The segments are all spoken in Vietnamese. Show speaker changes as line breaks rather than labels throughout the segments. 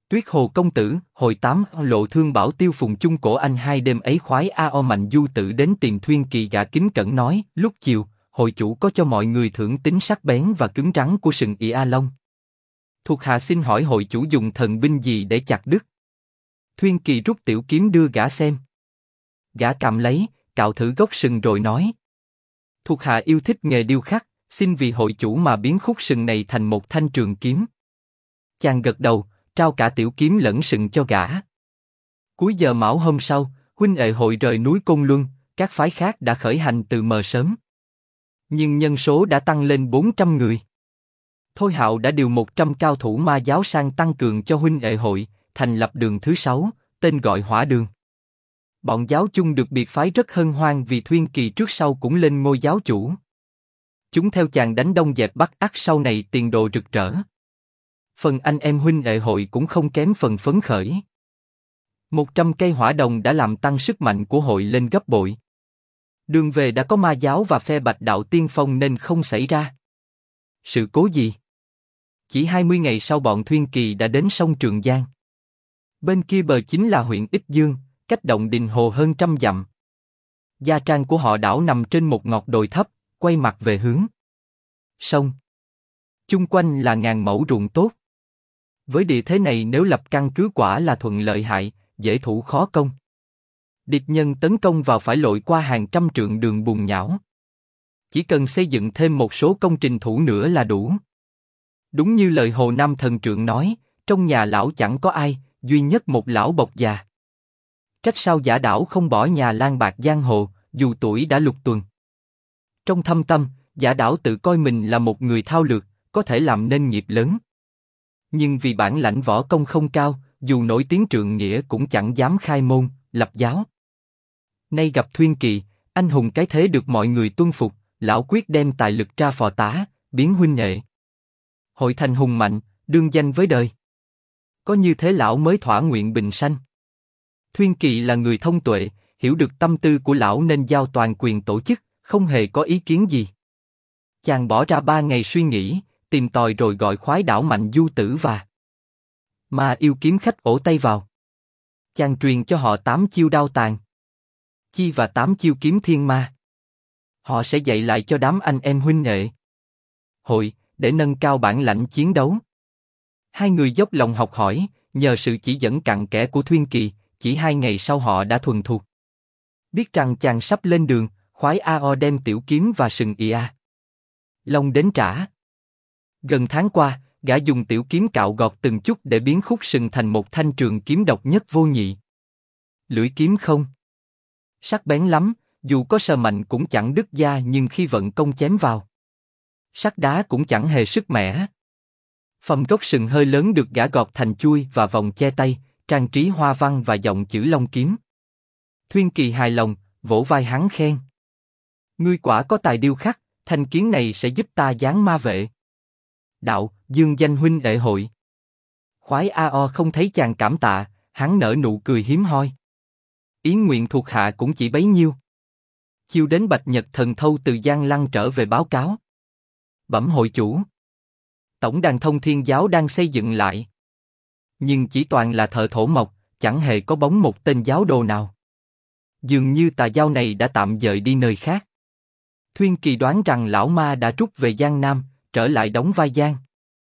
Tuyết Hồ công tử, hồi 8 lộ thương bảo tiêu phùng chung cổ anh hai đêm ấy khoái ao mạnh du tự đến tìm Thuyên Kỳ gã kính cẩn nói, lúc chiều, hội chủ có cho mọi người thưởng tính sắc bén và cứng rắn của sừng ị A Long. Thuộc hạ xin hỏi hội chủ dùng thần binh gì để chặt đứt? Thuyên Kỳ rút tiểu kiếm đưa gã xem. Gã cầm lấy, cạo thử gốc sừng rồi nói. Thuộc hạ yêu thích nghề điêu khắc, xin vì hội chủ mà biến khúc sừng này thành một thanh trường kiếm. Chàng gật đầu, trao cả tiểu kiếm lẫn sừng cho gã. Cuối giờ mão hôm sau, huynh đệ hội rời núi Côn Luân, các phái khác đã khởi hành từ mờ sớm. Nhưng nhân số đã tăng lên 400 người. Thôi Hạo đã điều 100 cao thủ ma giáo sang tăng cường cho huynh đệ hội, thành lập đường thứ 6, tên gọi Hỏa Đường. Bọn giáo chung được biệt phái rất hân hoan vì Thuyên Kỳ trước sau cũng lên ngôi giáo chủ. Chúng theo chàng đánh đông dẹp bắc ắt sau này tiền đồ rực rỡ. Phần anh em huynh đệ hội cũng không kém phần phấn khởi. 100 cây hỏa đồng đã làm tăng sức mạnh của hội lên gấp bội. Đường về đã có ma giáo và phe Bạch Đạo tiên phong nên không xảy ra sự cố gì. Chỉ 20 ngày sau bọn Thuyên Kỳ đã đến sông Trường Giang. Bên kia bờ chính là huyện Ích Dương, cách động Đình Hồ hơn 100 dặm. Gia trang của họ đảo nằm trên một ngọt đồi thấp, quay mặt về hướng sông. Chung quanh là ngàn mẫu ruộng tốt. Với địa thế này nếu lập căn cứ quả là thuận lợi hại, dễ thủ khó công. Địch nhân tấn công vào phải lội qua hàng trăm trượng đường bùn nhão. Chỉ cần xây dựng thêm một số công trình thủ nữa là đủ. Đúng như lời Hồ Nam Thần Trượng nói, trong nhà lão chẳng có ai, duy nhất một lão bộc già. Trách sao Giả Đảo không bỏ nhà lang bạc giang hồ, dù tuổi đã lục tuần. Trong thâm tâm, Giả Đảo tự coi mình là một người thao lược, có thể làm nên nghiệp lớn. Nhưng vì bản lãnh võ công không cao, dù nổi tiếng trượng nghĩa cũng chẳng dám khai môn, lập giáo. Nay gặp Thuyên Kỳ, anh hùng cái thế được mọi người tuân phục, lão quyết đem tài lực ra phò tá, biến huynh đệ hội thành hùng mạnh, đương danh với đời. Có như thế lão mới thỏa nguyện bình sanh. Thuyên Kỳ là người thông tuệ, hiểu được tâm tư của lão nên giao toàn quyền tổ chức, không hề có ý kiến gì. Chàng bỏ ra 3 ngày suy nghĩ, tìm tòi rồi gọi khoái đảo mạnh du tử và ma yêu kiếm khách ổ tay vào. Chàng truyền cho họ 8 chiêu đao tàn chi và 8 chiêu kiếm thiên ma. Họ sẽ dạy lại cho đám anh em huynh đệ hội để nâng cao bản lãnh chiến đấu. Hai người dốc lòng học hỏi, nhờ sự chỉ dẫn cặn kẽ của Thuyên Kỳ, chỉ 2 ngày sau họ đã thuần thục. Biết rằng chàng sắp lên đường, khoái A.O đem tiểu kiếm và sừng ỉa Long đến trả. Gần tháng qua, gã dùng tiểu kiếm cạo gọt từng chút để biến khúc sừng thành một thanh trường kiếm độc nhất vô nhị. Lưỡi kiếm không sắc bén lắm, dù có sờ mạnh cũng chẳng đứt da, nhưng khi vận công chém vào, sắt đá cũng chẳng hề sức mẻ. Phần gốc sừng hơi lớn được gã gọt thành chuôi và vòng che tay, trang trí hoa văn và dòng chữ Long kiếm. Thuyên Kỳ hài lòng, vỗ vai hắn khen: ngươi quả có tài điêu khắc, thanh kiếm này sẽ giúp ta giáng ma vệ đạo, dương danh huynh đệ hội. Khoái A.O không thấy chàng cảm tạ, hắn nở nụ cười hiếm hoi. Ý nguyện thuộc hạ cũng chỉ bấy nhiêu. Chiều đến Bạch Nhật Thần Thâu từ Giang Lăng trở về báo cáo. Bẩm hội chủ, tổng đàn Thông Thiên giáo đang xây dựng lại, nhưng chỉ toàn là thợ thổ mộc, chẳng hề có bóng một tên giáo đồ nào. Dường như tà giáo này đã tạm dời đi nơi khác. Thuyên Kỳ đoán rằng lão ma đã rút về Giang Nam, trở lại đóng vai Giang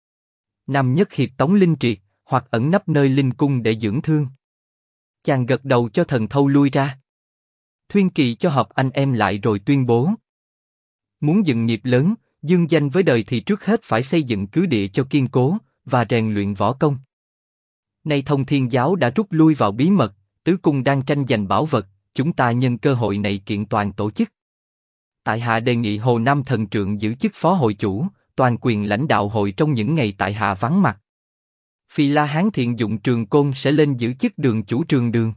Nam Nhất Hiệp Tống Linh Triệt, hoặc ẩn nấp nơi linh cung để dưỡng thương. Chàng gật đầu cho Thần Thâu lui ra. Thuyên Kỳ cho họp anh em lại rồi tuyên bố: muốn dựng nghiệp lớn, dương danh với đời thì trước hết phải xây dựng cứ địa cho kiên cố và rèn luyện võ công. Nay Thông Thiên giáo đã rút lui vào bí mật, tứ cung đang tranh giành bảo vật, chúng ta nhân cơ hội này kiện toàn tổ chức. Tại hạ đề nghị Hồ Nam Thần Trượng giữ chức phó hội chủ, toàn quyền lãnh đạo hội trong những ngày tại hạ vắng mặt. Phi La Hán Thiện Dụng Trường Côn sẽ lên giữ chức đường chủ trường đường.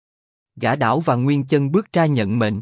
Gã Đảo và Nguyên Chân bước ra nhận mệnh.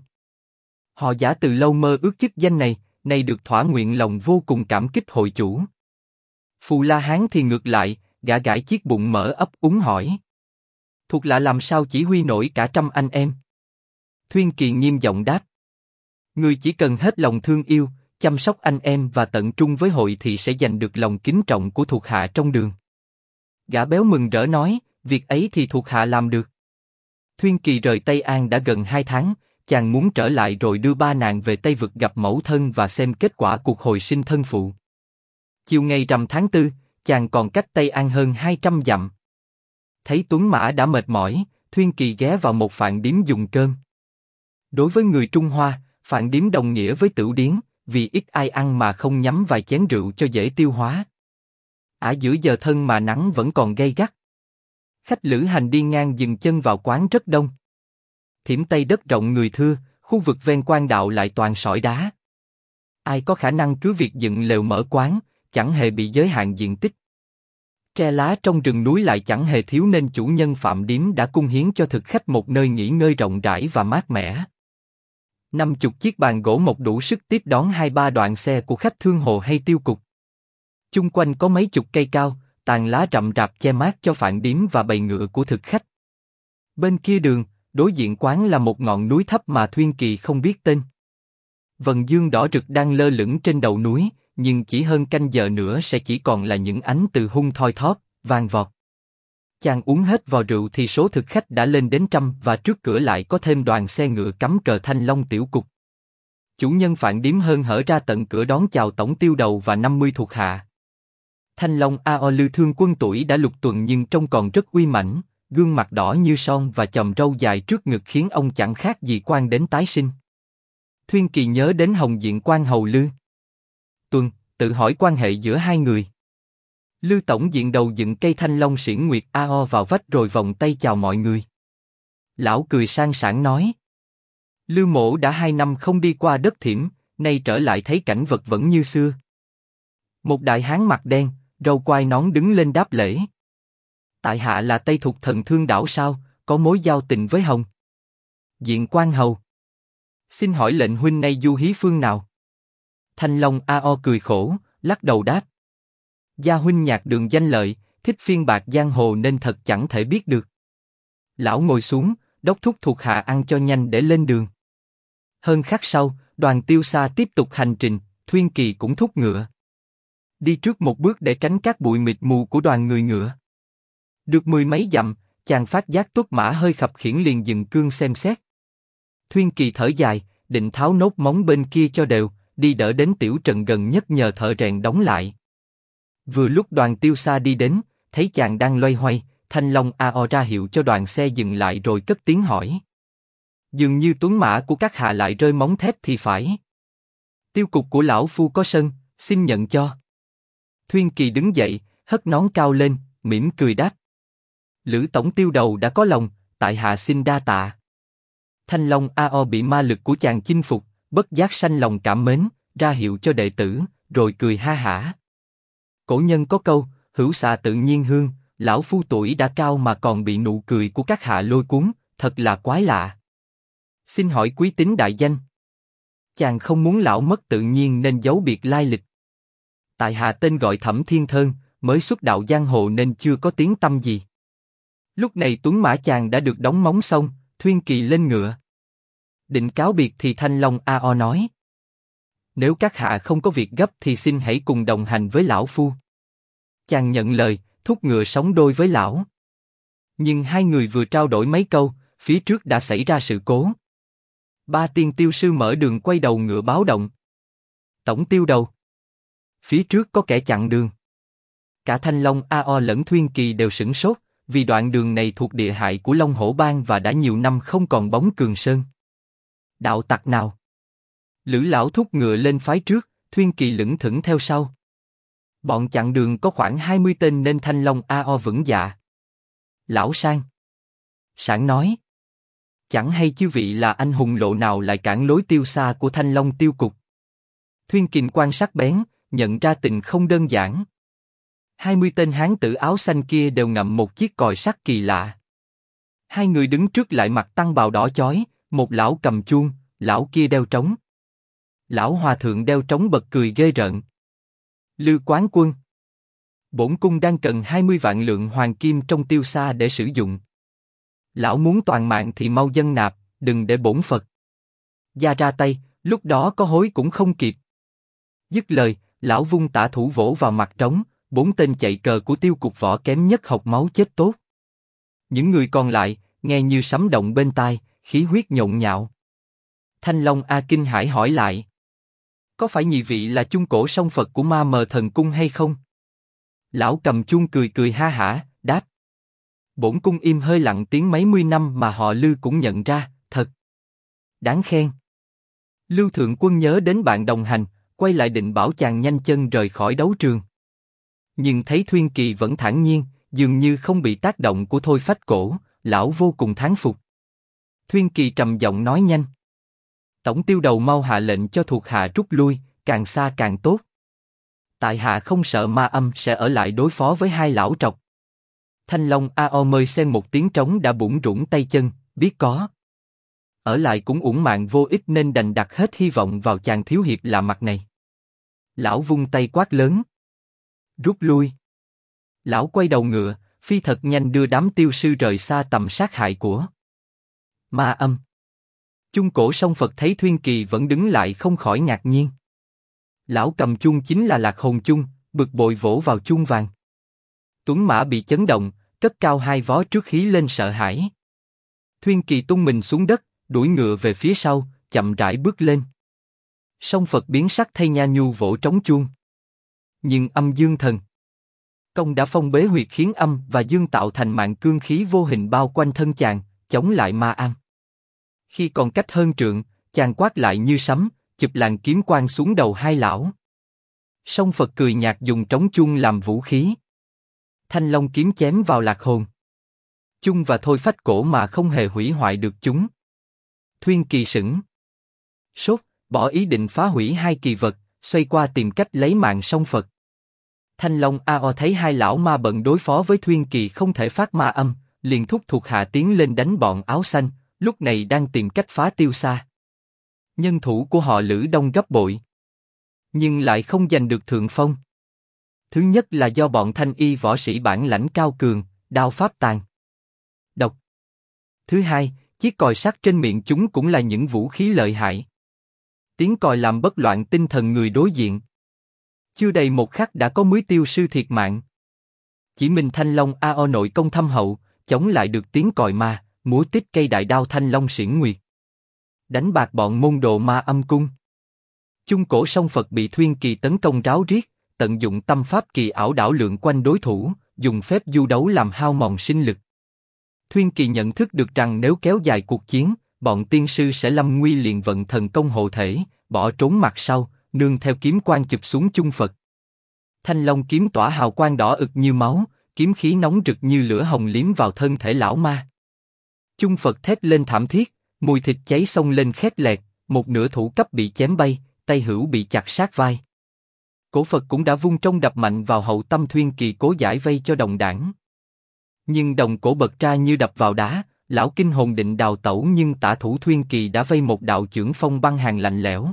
Họ giả từ lâu mơ ước chức danh này, nay được thỏa nguyện lòng vô cùng cảm kích hội chủ. Phù La Hán thì ngược lại, gã gãi chiếc bụng mở ấp úng hỏi: thuộc hạ làm sao chỉ huy nổi cả 100 anh em? Thuyên Kỳ nghiêm giọng đáp: ngươi chỉ cần hết lòng thương yêu, chăm sóc anh em và tận trung với hội thì sẽ giành được lòng kính trọng của thuộc hạ trong đường. Gã béo mừng rỡ nói, việc ấy thì thuộc hạ làm được. Thuyên Kỳ rời Tây An đã gần 2 tháng, chàng muốn trở lại rồi đưa ba nàng về Tây Vực gặp mẫu thân và xem kết quả cuộc hồi sinh thân phụ. Chiều ngày rằm tháng 4, chàng còn cách Tây An hơn 200 dặm. Thấy Tuấn Mã đã mệt mỏi, Thuyên Kỳ ghé vào một phạn điếm dùng cơm. Đối với người Trung Hoa, phạn điếm đồng nghĩa với tửu điếm, vì ít ai ăn mà không nhắm vài chén rượu cho dễ tiêu hóa. Giữa giờ thân mà nắng vẫn còn gay gắt. Khách lữ hành đi ngang dừng chân vào quán rất đông. Thiểm Tây đất rộng người thưa, khu vực ven quan đạo lại toàn sỏi đá. Ai có khả năng cứ việc dựng lều mở quán, chẳng hề bị giới hạn diện tích. Tre lá trong rừng núi lại chẳng hề thiếu nên chủ nhân phạm điếm đã cung hiến cho thực khách một nơi nghỉ ngơi rộng rãi và mát mẻ. 50 chiếc bàn gỗ mộc đủ sức tiếp đón 2-3 đoạn xe của khách thương hồ hay tiêu cục. Chung quanh có mấy chục cây cao, tàn lá rậm rạp che mát cho phạn điếm và bầy ngựa của thực khách. Bên kia đường, đối diện quán là một ngọn núi thấp mà Thuyên Kỳ không biết tên. Vầng dương đỏ rực đang lơ lửng trên đầu núi, nhưng chỉ hơn canh giờ nữa sẽ chỉ còn là những ánh từ hung thoi thóp, vang vọt. Chàng uống hết vò rượu thì số thực khách đã lên đến 100 và trước cửa lại có thêm đoàn xe ngựa cắm cờ Thanh Long tiểu cục. Chủ nhân phạn điếm hớn hở ra tận cửa đón chào tổng tiêu đầu và 50 thuộc hạ. Thanh Long A.O. Lư Thương Quân tuổi đã lục tuần nhưng trông còn rất uy mãnh, gương mặt đỏ như son và chòm râu dài trước ngực khiến ông chẳng khác gì quan đến tái sinh. Thuyên Kỳ nhớ đến Hồng Diện quan hầu Lư Tuần, tự hỏi quan hệ giữa hai người. Lư tổng diện đầu dựng cây thanh long xiển nguyệt A.O. vào vách rồi vòng tay chào mọi người. Lão cười sang sảng nói: Lư mỗ đã 2 năm không đi qua đất Thiểm, nay trở lại thấy cảnh vật vẫn như xưa. Một đại hán mặt đen, râu quai nón đứng lên đáp lễ. Tại hạ là Tây Thục thần Thương Đảo sao, có mối giao tình với Hồng Diện quan hầu. Xin hỏi lệnh huynh nay du hí phương nào? Thanh Long A.O. cười khổ, lắc đầu đáp: Gia huynh nhạc đường danh lợi, thích phiên bạc giang hồ nên thật chẳng thể biết được. Lão ngồi xuống, đốc thúc thuộc hạ ăn cho nhanh để lên đường. Hơn khắc sau, đoàn Tiêu Xa tiếp tục hành trình, Thuyên Kỳ cũng thúc ngựa. Đi trước một bước để tránh các bụi mịt mù của đoàn người ngựa. Được 10 mấy dặm, chàng phát giác tuất mã hơi khập khiễng liền dừng cương xem xét. Thuyên Kỳ thở dài, định tháo nốt móng bên kia cho đều, đi đỡ đến tiểu trần gần nhất nhờ thợ rèn đóng lại. Vừa lúc đoàn Tiêu Xa đi đến, thấy chàng đang loay hoay, Thanh Long A.O. ra hiệu cho đoàn xe dừng lại rồi cất tiếng hỏi: Dường như tuấn mã của các hạ lại rơi móng thép thì phải. Tiêu cục của lão phu có sân, xin nhận cho. Thuyên Kỳ đứng dậy, hất nón cao lên, mỉm cười đáp: Lữ tổng tiêu đầu đã có lòng, tại hạ xin đa tạ. Thanh Long A.O. bị ma lực của chàng chinh phục, bất giác sanh lòng cảm mến, ra hiệu cho đệ tử, rồi cười ha hả. Cổ nhân có câu, hữu xạ tự nhiên hương, lão phu tuổi đã cao mà còn bị nụ cười của các hạ lôi cuốn, thật là quái lạ. Xin hỏi quý tính đại danh? Chàng không muốn lão mất tự nhiên nên giấu biệt lai lịch. Tại hạ tên gọi Thẩm Thiên Thơn, mới xuất đạo giang hồ nên chưa có tiếng tăm gì. Lúc này tuấn mã chàng đã được đóng móng xong, Thuyên Kỳ lên ngựa. Định cáo biệt thì Thanh Long A.O. nói: Nếu các hạ không có việc gấp thì xin hãy cùng đồng hành với lão phu. Chàng nhận lời, thúc ngựa sóng đôi với lão. Nhưng hai người vừa trao đổi mấy câu, phía trước đã xảy ra sự cố. Ba tiên tiêu sư mở đường quay đầu ngựa báo động. Tổng tiêu đầu, phía trước có kẻ chặn đường. Cả Thanh Long A.O. lẫn Thuyên Kỳ đều sửng sốt, vì đoạn đường này thuộc địa hại của Long Hổ Bang và đã nhiều năm không còn bóng Cường Sơn. Đạo tặc nào? Lữ lão thúc ngựa lên phái trước, Thuyên Kỳ lững thững theo sau. Bọn chặn đường có khoảng 20 tên nên Thanh Long A.O. vững dạ. Lão Sang. Sảng nói: Chẳng hay chư vị là anh hùng lộ nào lại cản lối Tiêu Xa của Thanh Long tiêu cục. Thuyên Kỳ quan sát bén, nhận ra tình không đơn giản. 20 tên hán tử áo xanh kia đều ngậm một chiếc còi sắt kỳ lạ. Hai người đứng trước lại mặc tăng bào đỏ chói, một lão cầm chuông, lão kia đeo trống. Lão hòa thượng đeo trống bật cười ghê rợn. Lư quán quân, bổn cung đang cần 20 vạn lượng hoàng kim trong Tiêu Xa để sử dụng. Lão muốn toàn mạng thì mau dâng nạp, đừng để bổn Phật gia ra tay, lúc đó có hối cũng không kịp. Dứt lời, lão vung tả thủ vỗ vào mặt trống, 4 tên chạy cờ của Tiêu Cục Võ kém nhất học máu chết tốt. Những người còn lại, nghe như sấm động bên tai, khí huyết nhộn nhạo. Thanh Long A kinh hãi hỏi lại. Có phải nhị vị là chung cổ song Phật của Ma Mờ Thần Cung hay không? Lão cầm chuông cười cười ha hả, đáp. Bổn cung im hơi lặng tiếng mấy mươi năm mà họ Lư cũng nhận ra, thật đáng khen. Lưu Thượng Quân nhớ đến bạn đồng hành, quay lại định bảo chàng nhanh chân rời khỏi đấu trường. Nhưng thấy Thuyên Kỳ vẫn thản nhiên, dường như không bị tác động của thôi phách cổ, lão vô cùng thán phục. Thuyên Kỳ trầm giọng nói nhanh. Tổng tiêu đầu mau hạ lệnh cho thuộc hạ rút lui, càng xa càng tốt. Tại hạ không sợ ma âm sẽ ở lại đối phó với hai lão trọc. Thanh Long A.O. mơi xen một tiếng trống đã bủn rủn tay chân, biết có ở lại cũng uổng mạng vô ích nên đành đặt hết hy vọng vào chàng thiếu hiệp lạ mặt này. Lão vung tay quát lớn. Rút lui. Lão quay đầu ngựa, phi thật nhanh đưa đám tiêu sư rời xa tầm sát hại của ma âm. Chung cổ song Phật thấy Thuyên Kỳ vẫn đứng lại không khỏi ngạc nhiên. Lão cầm chuông chính là Lạc Hồn Chung, bực bội vỗ vào chuông vàng. Tuấn mã bị chấn động, cất cao hai vó trước hí lên sợ hãi. Thuyên Kỳ tung mình xuống đất, đuổi ngựa về phía sau, chậm rãi bước lên. Song Phật biến sắc thay nha nhu vỗ trống chuông. Nhưng âm dương thần công đã phong bế huyệt khiến âm và dương tạo thành mạng cương khí vô hình bao quanh thân chàng, chống lại ma âm. Khi còn cách hơn trượng, chàng quát lại như sấm, chụp làn kiếm quang xuống đầu hai lão. Song Phật cười nhạt dùng trống chuông làm vũ khí. Thanh Long kiếm chém vào Lạc Hồn Chung và thôi phách cổ mà không hề hủy hoại được chúng. Thuyên Kỳ sững sốt, bỏ ý định phá hủy hai kỳ vật, xoay qua tìm cách lấy mạng song Phật. Thanh Long A.O. thấy hai lão ma bận đối phó với Thuyên Kỳ không thể phát ma âm, liền thúc thuộc hạ tiến lên đánh bọn áo xanh, lúc này đang tìm cách phá tiêu xa. Nhân thủ của họ Lữ đông gấp bội, nhưng lại không giành được thượng phong. Thứ nhất là do bọn thanh y võ sĩ bản lãnh cao cường, đao pháp tàn độc. Thứ hai, chiếc còi sắt trên miệng chúng cũng là những vũ khí lợi hại. Tiếng còi làm bất loạn tinh thần người đối diện. Chưa đầy một khắc đã có 10 tiêu sư thiệt mạng. Chỉ mình Thanh Long A.O. nội công thâm hậu, chống lại được tiếng còi ma, múa tít cây đại đao Thanh Long xiển nguyệt, đánh bạc bọn môn đồ ma âm cung. Chung cổ song Phật bị Thuyên Kỳ tấn công ráo riết, tận dụng tâm pháp kỳ ảo đảo lượn quanh đối thủ, dùng phép du đấu làm hao mòn sinh lực. Thuyên Kỳ nhận thức được rằng nếu kéo dài cuộc chiến, bọn tiên sư sẽ lâm nguy liền vận thần công hộ thể, bỏ trốn mặt sau, nương theo kiếm quang chụp xuống chung Phật. Thanh Long kiếm tỏa hào quang đỏ ực như máu, kiếm khí nóng rực như lửa hồng liếm vào thân thể lão ma. Chung Phật thét lên thảm thiết, mùi thịt cháy xông lên khét lẹt, một nửa thủ cấp bị chém bay, tay hữu bị chặt sát vai. Cổ Phật cũng đã vung trông đập mạnh vào hậu tâm Thuyên Kỳ cố giải vây cho đồng đảng. Nhưng đồng cổ bật ra như đập vào đá, lão kinh hồn định đào tẩu nhưng tả thủ Thuyên Kỳ đã vây một đạo chưởng phong băng hàng lạnh lẽo.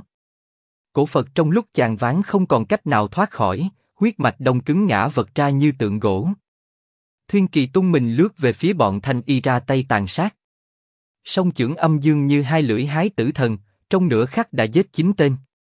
Cổ Phật trong lúc chàng ván không còn cách nào thoát khỏi, huyết mạch đông cứng ngã vật ra như tượng gỗ. Thuyên Kỳ tung mình lướt về phía bọn thanh y ra tay tàn sát. Song chưởng âm dương như hai lưỡi hái tử thần, trong nửa khắc đã giết 9 tên.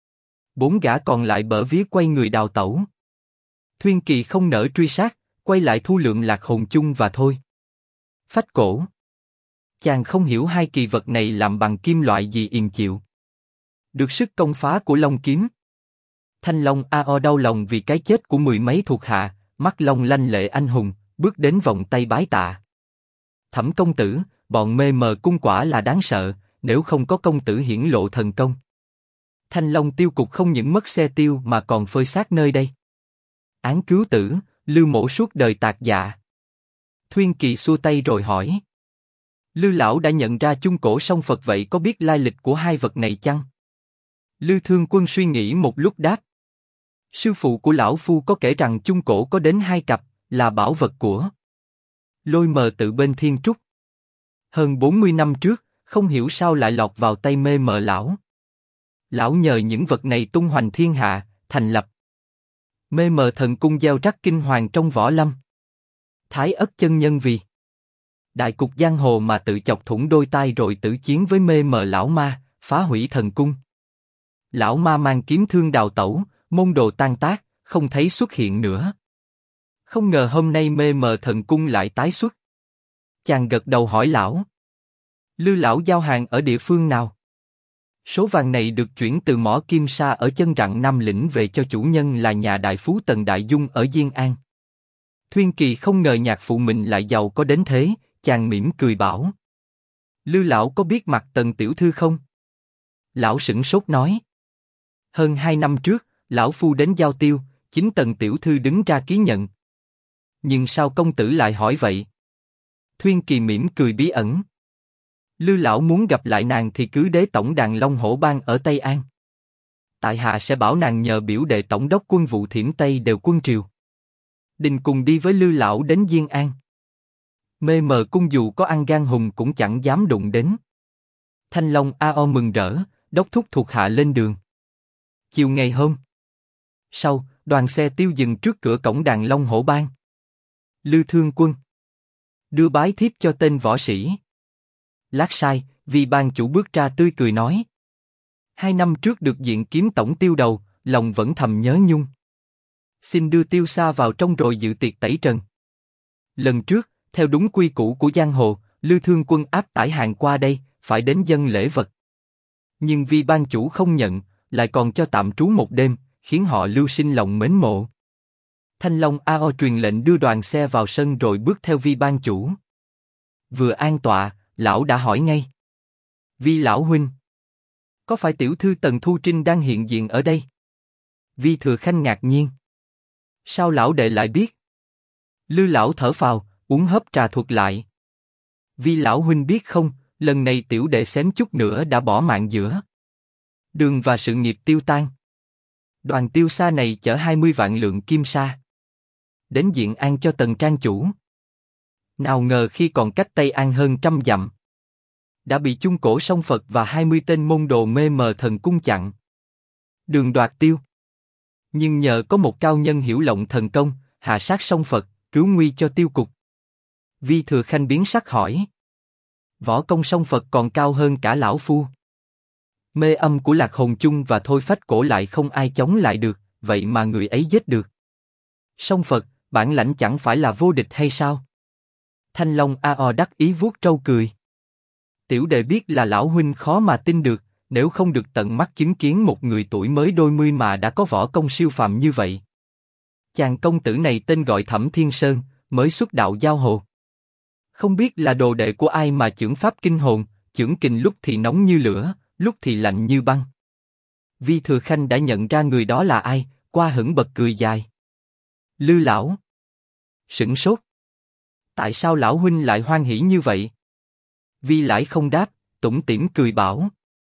4 gã còn lại bở vía quay người đào tẩu. Thuyên Kỳ không nỡ truy sát, quay lại thu lượm Lạc Hồn Chung và thôi phách cổ. Chàng không hiểu hai kỳ vật này làm bằng kim loại gì yểm chịu được sức công phá của Long kiếm. Thanh Long A.O. đau lòng vì cái chết của 10 mấy thuộc hạ, mắt long lanh lệ anh hùng, bước đến vòng tay bái tạ. Thẩm công tử, bọn mê mờ cung quả là đáng sợ, nếu không có công tử hiển lộ thần công. Thanh Long tiêu cục không những mất xe tiêu mà còn phơi xác nơi đây. Án cứu tử, Lư mổ suốt đời tạc dạ. Thuyên Kỳ xua tay rồi hỏi. Lư lão đã nhận ra chung cổ song Phật vậy có biết lai lịch của hai vật này chăng? Lư Thương Quân suy nghĩ một lúc đáp. Sư phụ của lão phu có kể rằng chung cổ có đến 2 cặp, là bảo vật của Lôi Mờ tự bên Thiên Trúc. Hơn 40 năm trước, không hiểu sao lại lọt vào tay mê mờ lão. Lão nhờ những vật này tung hoành thiên hạ, thành lập Mê Mờ Thần Cung gieo rắc kinh hoàng trong võ lâm. Thái Ất chân nhân vì đại cục giang hồ mà tự chọc thủng đôi tai rồi tử chiến với mê mờ lão ma, phá hủy thần cung. Lão ma mang kiếm thương đào tẩu, môn đồ tan tác, không thấy xuất hiện nữa. Không ngờ hôm nay mê mờ thần cung lại tái xuất. Chàng gật đầu hỏi lão. Lư lão giao hàng ở địa phương nào? Số vàng này được chuyển từ mỏ kim sa ở chân rặng Nam Lĩnh về cho chủ nhân là nhà đại phú Tần Đại Dung ở Diên An. Thuyên Kỳ không ngờ nhạc phụ mình lại giàu có đến thế, chàng mỉm cười bảo. Lư lão có biết mặt Tần tiểu thư không? Lão sửng sốt nói. Hơn 2 năm trước, lão phu đến giao tiêu, chính Tần tiểu thư đứng ra ký nhận. Nhưng sao công tử lại hỏi vậy? Thuyên Kỳ mỉm cười bí ẩn. Lư lão muốn gặp lại nàng thì cứ đế tổng đàn Long Hổ Bang ở Tây An. Tại hạ sẽ bảo nàng nhờ biểu đệ tổng đốc quân vụ Thiểm Tây đều quân triều. Đình cùng đi với Lư lão đến Diên An. Mê mờ cung dù có ăn gan hùng cũng chẳng dám đụng đến. Thanh Long A.O mừng rỡ, đốc thúc thuộc hạ lên đường. Chiều ngày hôm sau, đoàn xe tiêu dừng trước cửa cổng đàn Long Hổ Bang. Lư Thương Quân đưa bái thiếp cho tên võ sĩ. Lát sai, vì ban chủ bước ra tươi cười nói. 2 năm trước được diện kiếm tổng tiêu đầu, lòng vẫn thầm nhớ nhung. Xin đưa tiêu xa vào trong rồi dự tiệc tẩy trần. Lần trước, theo đúng quy củ của giang hồ, Lư Thương Quân áp tải hàng qua đây, phải đến dâng lễ vật. Nhưng vì ban chủ không nhận, lại còn cho tạm trú một đêm, khiến họ Lưu sinh lòng mến mộ. Thanh Long A.O truyền lệnh đưa đoàn xe vào sân rồi bước theo vi ban chủ. Vừa an tọa, lão đã hỏi ngay. Vi lão huynh, có phải tiểu thư Tần Thu Trinh đang hiện diện ở đây? Vi Thừa Khanh ngạc nhiên. Sao lão đệ lại biết? Lư lão thở phào, uống hớp trà thuật lại. Vi lão huynh biết không, lần này tiểu đệ xém chút nữa đã bỏ mạng giữa đường và sự nghiệp tiêu tan. Đoàn tiêu sa này chở 20 vạn lượng kim sa đến Diên An cho Tần trang chủ. Nào ngờ khi còn cách Tây An hơn 100 dặm, đã bị chung cổ song Phật và 20 tên môn đồ mê mờ thần cung chặn đường đoạt tiêu. Nhưng nhờ có một cao nhân hiểu lộng thần công, hạ sát song Phật, cứu nguy cho tiêu cục. Vi Thừa Khanh biến sắc hỏi. Võ công song Phật còn cao hơn cả lão phu. Mê âm của Lạc Hồn Chung và thôi phách cổ lại không ai chống lại được, vậy mà người ấy giết được. Song Phật, bản lãnh chẳng phải là vô địch hay sao? Thanh Long A.O đắc ý vuốt trâu cười. Tiểu đệ biết là lão huynh khó mà tin được, nếu không được tận mắt chứng kiến một người tuổi mới đôi mươi mà đã có võ công siêu phàm như vậy. Chàng công tử này tên gọi Thẩm Thiên Sơn, mới xuất đạo giang hồ. Không biết là đồ đệ của ai mà chưởng pháp kinh hồn, chưởng kình lúc thì nóng như lửa, lúc thì lạnh như băng. Vi Thừa Khanh đã nhận ra người đó là ai, qua hửng bật cười dài. Lư lão sửng sốt. Tại sao lão huynh lại hoan hỉ như vậy? Vi Lãi không đáp, tủm tỉm cười bảo.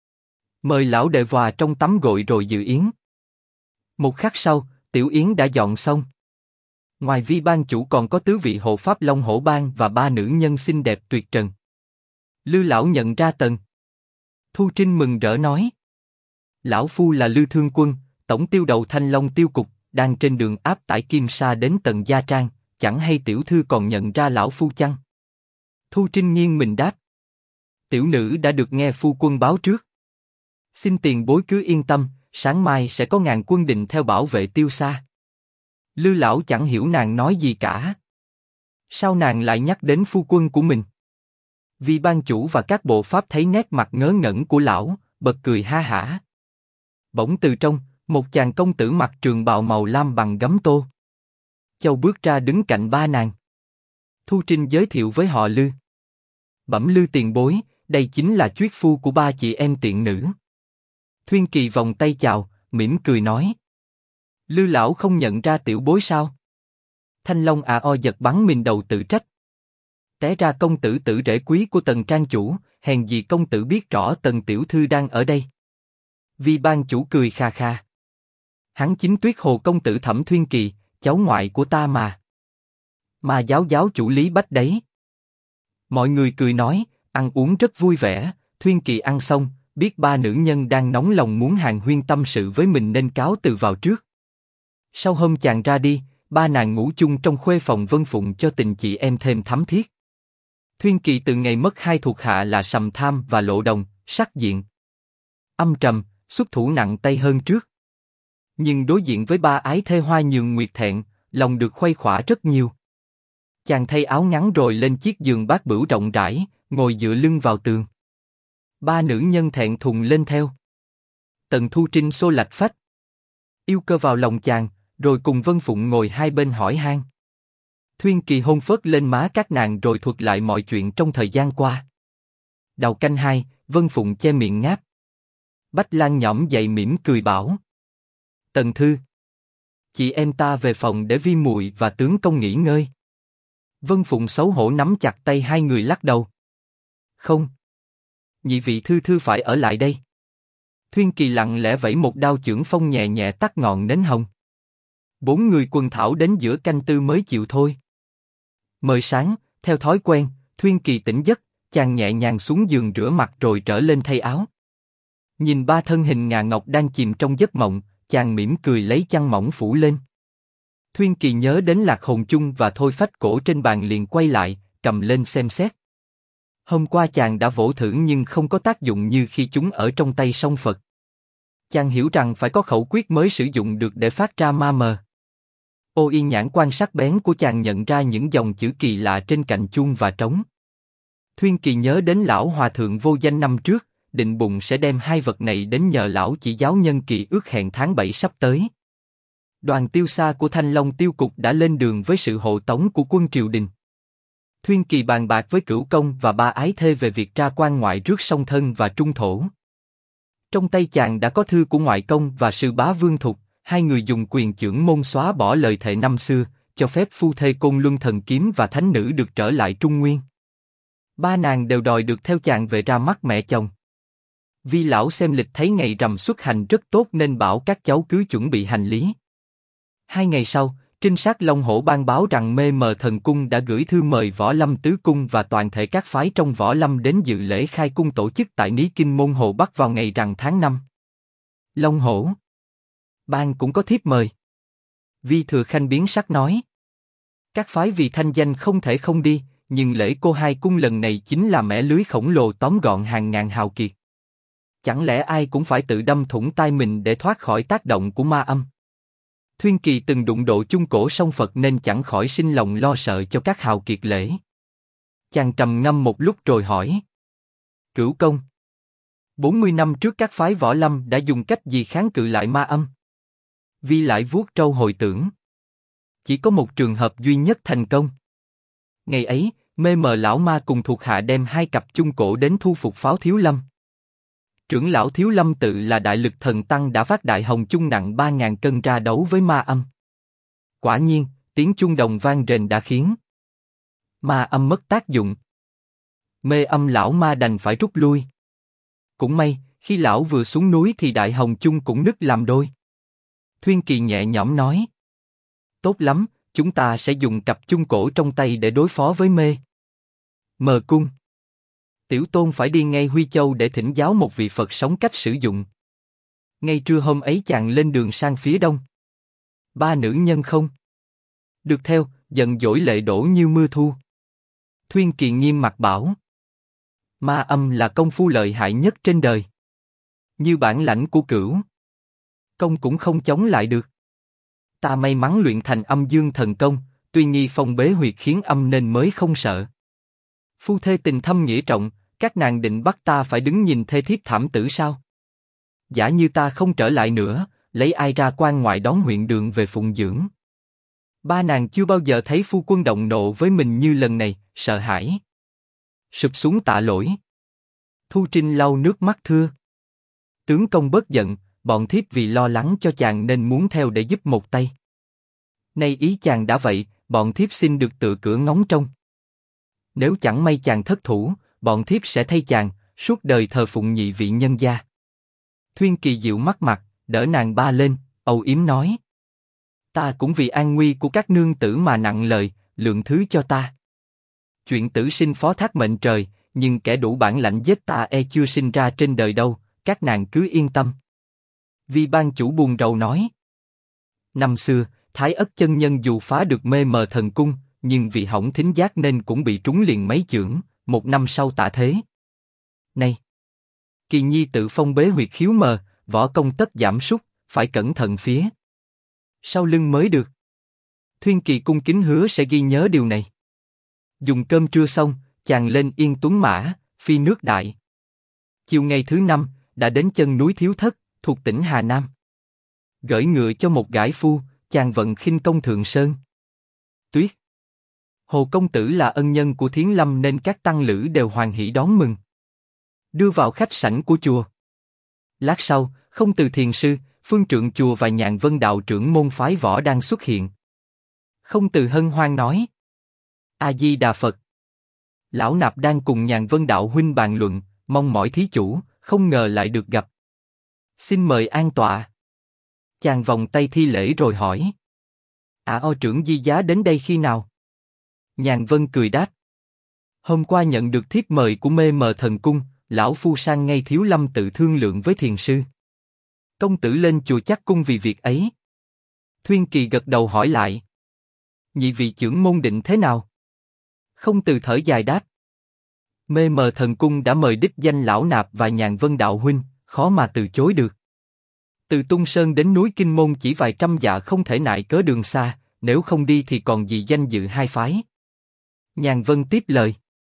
Mời lão đệ vào trong tắm gội rồi dự yến. Một khắc sau, tiểu yến đã dọn xong. Ngoài Vi ban chủ còn có tứ vị hộ pháp Long Hổ Bang và 3 nữ nhân xinh đẹp tuyệt trần. Lư lão nhận ra Tần Thu Trinh mừng rỡ nói. Lão phu là Lư Thương Quân, tổng tiêu đầu Thanh Long tiêu cục, đang trên đường áp tải kim sa đến Tần Gia Trang, chẳng hay tiểu thư còn nhận ra lão phu chăng? Thu Trinh nghiêng mình đáp. Tiểu nữ đã được nghe phu quân báo trước. Xin tiền bối cứ yên tâm, sáng mai sẽ có ngàn quân định theo bảo vệ tiêu xa. Lư lão chẳng hiểu nàng nói gì cả. Sao nàng lại nhắc đến phu quân của mình? Vì ban chủ và các bộ pháp thấy nét mặt ngớ ngẩn của lão, bật cười ha hả. Bỗng từ trong, một chàng công tử mặc trường bào màu lam bằng gấm tô châu bước ra đứng cạnh ba nàng. Thu Trinh giới thiệu với họ Lư. Bẩm Lư tiền bối, đây chính là chuyết phu của ba chị em tiện nữ. Thuyên Kỳ vòng tay chào, mỉm cười nói. Lư lão không nhận ra tiểu bối sao? Thanh Long A.O giật bắn mình đầu tự trách. Té ra công tử tử rể quý của Tần trang chủ, hèn gì công tử biết rõ Tần tiểu thư đang ở đây. Vi ban chủ cười kha kha. Hắn chính Tuyết Hồ công tử Thẩm Thuyên Kỳ, cháu ngoại của ta mà. Mà giáo chủ Lý Bách đấy. Mọi người cười nói, ăn uống rất vui vẻ. Thuyên Kỳ ăn xong, biết ba nữ nhân đang nóng lòng muốn hàn huyên tâm sự với mình nên cáo từ vào trước. Sau hôm chàng ra đi, ba nàng ngủ chung trong khuê phòng Vân Phụng cho tình chị em thêm thắm thiết. Thuyên Kỳ từ ngày mất 2 thuộc hạ là Sầm Tham và Lộ Đồng, sắc diện âm trầm, xuất thủ nặng tay hơn trước. Nhưng đối diện với ba ái thê Hoa Nhường Nguyệt Thẹn, lòng được khuây khỏa rất nhiều. Chàng thay áo ngắn rồi lên chiếc giường bát bửu rộng rãi, ngồi dựa lưng vào tường. Ba nữ nhân thẹn thùng lên theo. Tần Thu Trinh xô lạch phách, yêu cơ vào lòng chàng, rồi cùng Vân Phụng ngồi hai bên hỏi han. Thuyên Kỳ hôn phớt lên má các nàng rồi thuật lại mọi chuyện trong thời gian qua. Đầu canh hai, Vân Phụng che miệng ngáp. Bách Lan nhõm dậy mỉm cười bảo: Tần Thư, chị em ta về phòng để Vi muội và tướng công nghỉ ngơi. Vân Phụng xấu hổ nắm chặt tay hai người lắc đầu. Không. Nhị vị thư thư phải ở lại đây. Thuyên Kỳ lặng lẽ vẫy một đao chưởng phong nhẹ nhẹ tắt ngọn nến hồng. Bốn người quần thảo đến giữa canh tư mới chịu thôi. Mời sáng, theo thói quen, Thuyên Kỳ tỉnh giấc, chàng nhẹ nhàng xuống giường rửa mặt rồi trở lên thay áo. Nhìn ba thân hình ngà ngọc đang chìm trong giấc mộng, chàng mỉm cười lấy chăn mỏng phủ lên. Thuyên Kỳ nhớ đến Lạc Hồn Chung và Thôi Phách Cổ trên bàn liền quay lại, cầm lên xem xét. Hôm qua chàng đã vỗ thử nhưng không có tác dụng như khi chúng ở trong tay song Phật. Chàng hiểu rằng phải có khẩu quyết mới sử dụng được để phát ra ma mờ. Ô Yên nhãn quan sắc bén của chàng nhận ra những dòng chữ kỳ lạ trên cạnh chuông và trống. Thuyên Kỳ nhớ đến lão hòa thượng vô danh năm trước, định bụng sẽ đem hai vật này đến nhờ lão chỉ giáo nhân kỳ ước hẹn tháng 7 sắp tới. Đoàn tiêu xa của Thanh Long tiêu cục đã lên đường với sự hộ tống của quân triều đình. Thuyên Kỳ bàn bạc với Cửu Công và ba ái thê về việc ra quan ngoại rước song thân và trung thổ. Trong tay chàng đã có thư của ngoại công và sư bá Vương Thục, hai người dùng quyền chưởng môn xóa bỏ lời thệ năm xưa, cho phép phu thê Côn Luân Thần Kiếm và Thánh Nữ được trở lại Trung Nguyên. Ba nàng đều đòi được theo chàng về ra mắt mẹ chồng. Vi lão xem lịch thấy ngày rằm xuất hành rất tốt nên bảo các cháu cứ chuẩn bị hành lý. 2 ngày sau, trinh sát Long Hổ ban báo rằng Mê Mờ Thần Cung đã gửi thư mời Võ Lâm Tứ Cung và toàn thể các phái trong Võ Lâm đến dự lễ khai cung tổ chức tại Ní Kinh Môn Hồ Bắc vào ngày rằm tháng 5. Long Hổ ban cũng có thiếp mời. Vi Thừa Khanh biến sắc nói: các phái vì thanh danh không thể không đi, nhưng lễ cô hai cung lần này chính là mẻ lưới khổng lồ tóm gọn hàng ngàn hào kiệt. Chẳng lẽ ai cũng phải tự đâm thủng tai mình để thoát khỏi tác động của ma âm? Thuyên Kỳ từng đụng độ chung cổ song Phật nên chẳng khỏi sinh lòng lo sợ cho các hào kiệt lễ. Chàng trầm ngâm một lúc rồi hỏi: Cửu Công, 40 năm trước các phái võ lâm đã dùng cách gì kháng cự lại ma âm? Vi lại vuốt râu hồi tưởng. Chỉ có một trường hợp duy nhất thành công. Ngày ấy, Mê Mờ lão ma cùng thuộc hạ đem 2 cặp chung cổ đến thu phục Pháo Thiếu Lâm. Trưởng lão Thiếu Lâm tự là đại lực thần tăng đã phát đại hồng chung nặng 3.000 cân ra đấu với ma âm. Quả nhiên, tiếng chuông đồng vang rền đã khiến ma âm mất tác dụng. Mê âm lão ma đành phải rút lui. Cũng may, khi lão vừa xuống núi thì đại hồng chung cũng nứt làm đôi. Thuyên Kỳ nhẹ nhõm nói: tốt lắm, chúng ta sẽ dùng cặp chung cổ trong tay để đối phó với Mê Mờ cung. Tiểu Tôn phải đi ngay Huy Châu để thỉnh giáo một vị Phật sống cách sử dụng. Ngay trưa hôm ấy chàng lên đường sang phía đông. 3 nữ nhân không được theo, giận dỗi lệ đổ như mưa thu. Thuyên Kỳ nghiêm mặt bảo: ma âm là công phu lợi hại nhất trên đời. Như bản lãnh của Cửu Công cũng không chống lại được. Ta may mắn luyện thành âm dương thần công, tuy nghi phong bế huyệt khiến âm nên mới không sợ. Phu thê tình thâm nghĩa trọng, các nàng định bắt ta phải đứng nhìn thê thiếp thảm tử sao? Giả như ta không trở lại nữa, lấy ai ra quan ngoại đón huyện đường về phụng dưỡng? Ba nàng chưa bao giờ thấy phu quân động nộ với mình như lần này, sợ hãi sụp xuống tạ lỗi. Thu Trinh lau nước mắt thưa: tướng công bớt giận, bọn thiếp vì lo lắng cho chàng nên muốn theo để giúp một tay. Nay ý chàng đã vậy, bọn thiếp xin được tựa cửa ngóng trông. Nếu chẳng may chàng thất thủ, bọn thiếp sẽ thay chàng, suốt đời thờ phụng nhị vị nhân gia. Thuyên Kỳ dịu mắt mặt, đỡ nàng ba lên, âu yếm nói: ta cũng vì an nguy của các nương tử mà nặng lời, lượng thứ cho ta. Chuyện tử sinh phó thác mệnh trời, nhưng kẻ đủ bản lãnh giết ta chưa sinh ra trên đời đâu, các nàng cứ yên tâm. Vi ban chủ buồn rầu nói: năm xưa, Thái Ất chân nhân dù phá được Mê Mờ Thần Cung, nhưng vì hỏng thính giác nên cũng bị trúng liền mấy chưởng, 1 năm sau tạ thế. Này, Kỳ nhi tự phong bế huyệt khiếu mờ, võ công tất giảm sút, phải cẩn thận phía sau lưng mới được. Thuyên Kỳ cung kính hứa sẽ ghi nhớ điều này. Dùng cơm trưa xong, chàng lên Yên Tuấn Mã, phi nước đại. Chiều ngày thứ 5, đã đến chân núi Thiếu Thất, thuộc tỉnh Hà Nam. Gởi ngựa cho một gái phu, chàng vận khinh công Thượng Sơn. Tuyết. Hồ công tử là ân nhân của Thiến Lâm nên các tăng lữ đều hoan hỉ đón mừng. Đưa vào khách sảnh của chùa. Lát sau, Không Từ thiền sư, phương trượng chùa và Nhạn Vân đạo trưởng môn phái võ đang xuất hiện. Không Từ hân hoan nói: A Di Đà Phật. Lão nạp đang cùng Nhạn Vân đạo huynh bàn luận, mong mỏi thí chủ, không ngờ lại được gặp. Xin mời an tọa. Chàng vòng tay thi lễ rồi hỏi: O trưởng Di giá đến đây khi nào? Nhạn Vân cười đáp: Hôm qua nhận được thiếp mời của Mê Mờ Thần Cung, lão phu sang ngay Thiếu Lâm tự thương lượng với thiền sư. Công tử lên chùa chắc cung vì việc ấy. Thuyên Kỳ gật đầu hỏi lại: Nhị vị trưởng môn định thế nào? Không Từ thở dài đáp: Mê Mờ Thần Cung đã mời đích danh lão nạp và Nhạn Vân đạo huynh, khó mà từ chối được. Từ Tung Sơn đến núi Kinh Môn chỉ vài trăm dặm không thể nại cớ đường xa, nếu không đi thì còn gì danh dự hai phái. Nhạn Vân tiếp lời: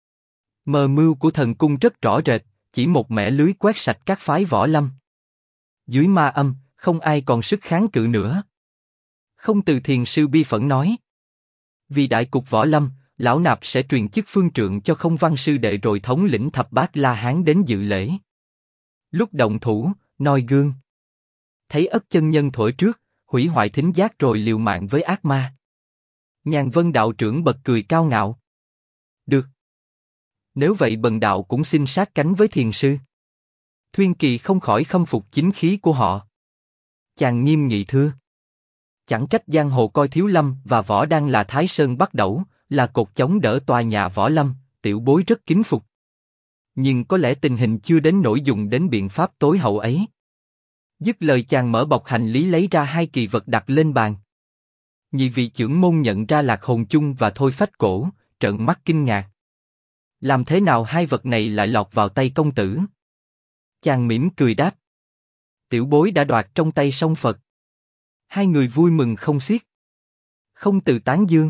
Mờ mưu của thần cung rất rõ rệt, chỉ một mẻ lưới quét sạch các phái võ lâm. Dưới ma âm, không ai còn sức kháng cự nữa. Không Từ thiền sư bi phẫn nói: Vì đại cục võ lâm, lão nạp sẽ truyền chức phương trượng cho Không Văn sư đệ rồi thống lĩnh thập bát La Hán đến dự lễ. Lúc động thủ, noi gương. Thấy Ất chân nhân thổi trước, hủy hoại thính giác rồi liều mạng với ác ma. Nhạn Vân đạo trưởng bật cười cao ngạo: Được. Nếu vậy bần đạo cũng xin sát cánh với thiền sư. Thuyên Kỳ không khỏi khâm phục chính khí của họ. Chàng nghiêm nghị thưa: Chẳng trách giang hồ coi Thiếu Lâm và Võ Đăng là Thái Sơn Bắt Đẩu, là cột chống đỡ tòa nhà võ lâm, tiểu bối rất kính phục. Nhưng có lẽ tình hình chưa đến nỗi dùng đến biện pháp tối hậu ấy. Dứt lời chàng mở bọc hành lý lấy ra hai kỳ vật đặt lên bàn. Nhị vị trưởng môn nhận ra Lạc Hồn Chung và Thôi Phách Cổ, trợn mắt kinh ngạc. Làm thế nào hai vật này lại lọt vào tay công tử? Chàng mỉm cười đáp: Tiểu bối đã đoạt trong tay song Phật. Hai người vui mừng không xiết. Không Từ tán dương: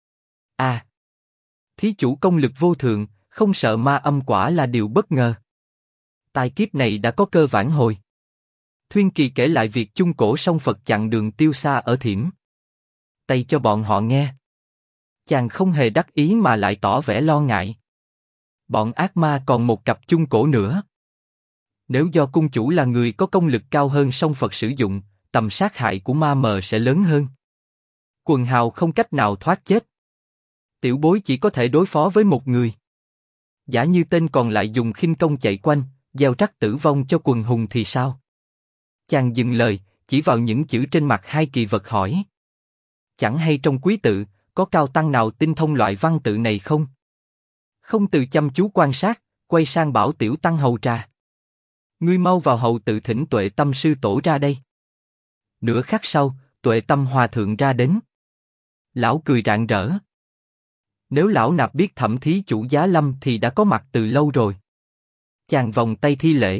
Thí chủ công lực vô thượng, không sợ ma âm quả là điều bất ngờ. Tai kiếp này đã có cơ vãn hồi. Thuyên Kỳ kể lại việc chung cổ song Phật chặn đường Tiêu Xa ở Thiểm Tây cho bọn họ nghe. Chàng không hề đắc ý mà lại tỏ vẻ lo ngại. Bọn ác ma còn một cặp chung cổ nữa. Nếu do cung chủ là người có công lực cao hơn song Phật sử dụng, tầm sát hại của ma mờ sẽ lớn hơn. Quần hào không cách nào thoát chết. Tiểu bối chỉ có thể đối phó với một người. Giả như tên còn lại dùng khinh công chạy quanh, gieo rắc tử vong cho quần hùng thì sao? Chàng dừng lời, chỉ vào những chữ trên mặt hai kỳ vật hỏi: Chẳng hay trong quý tự, có cao tăng nào tinh thông loại văn tự này không? Không Từ chăm chú quan sát, quay sang bảo tiểu tăng hầu trà: Ngươi mau vào hầu tự thỉnh Tuệ Tâm sư tổ ra đây. Nửa khắc sau, Tuệ Tâm hòa thượng ra đến. Lão cười rạng rỡ: Nếu lão nạp biết Thẩm thí chủ giá lâm thì đã có mặt từ lâu rồi. Chàng vòng tay thi lễ: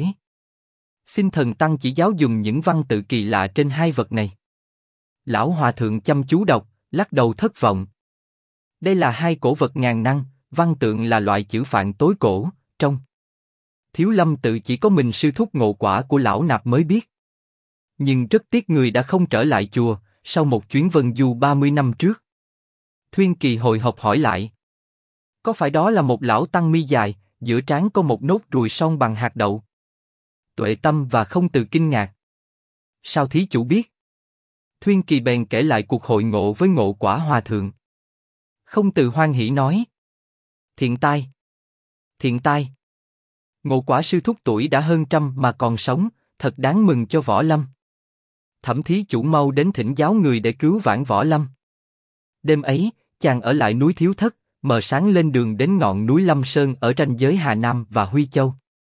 Xin thần tăng chỉ giáo dùng những văn tự kỳ lạ trên hai vật này. Lão hòa thượng chăm chú đọc, lắc đầu thất vọng. Đây là hai cổ vật ngàn năng, văn tượng là loại chữ Phạn tối cổ, trong Thiếu Lâm tự chỉ có mình sư thúc Ngộ Quả của lão nạp mới biết. Nhưng rất tiếc người đã không trở lại chùa, sau một chuyến vân du 30 năm trước. Thuyên Kỳ hồi hộp hỏi lại: Có phải đó là một lão tăng mi dài, giữa trán có một nốt ruồi son bằng hạt đậu? Tuệ Tâm và Không Từ kinh ngạc: Sao thí chủ biết? Thuyên Kỳ bèn kể lại cuộc hội ngộ với Ngộ Quả hòa thượng. Không Từ hoan hỉ nói: Thiện tai! Thiện tai! Ngộ Quả sư thúc tuổi đã hơn trăm mà còn sống, thật đáng mừng cho võ lâm. Thẩm thí chủ mau đến thỉnh giáo người để cứu vãn võ lâm. Đêm ấy, chàng ở lại núi Thiếu Thất, mờ sáng lên đường đến ngọn núi Lâm Sơn ở ranh giới Hà Nam và Huy Châu.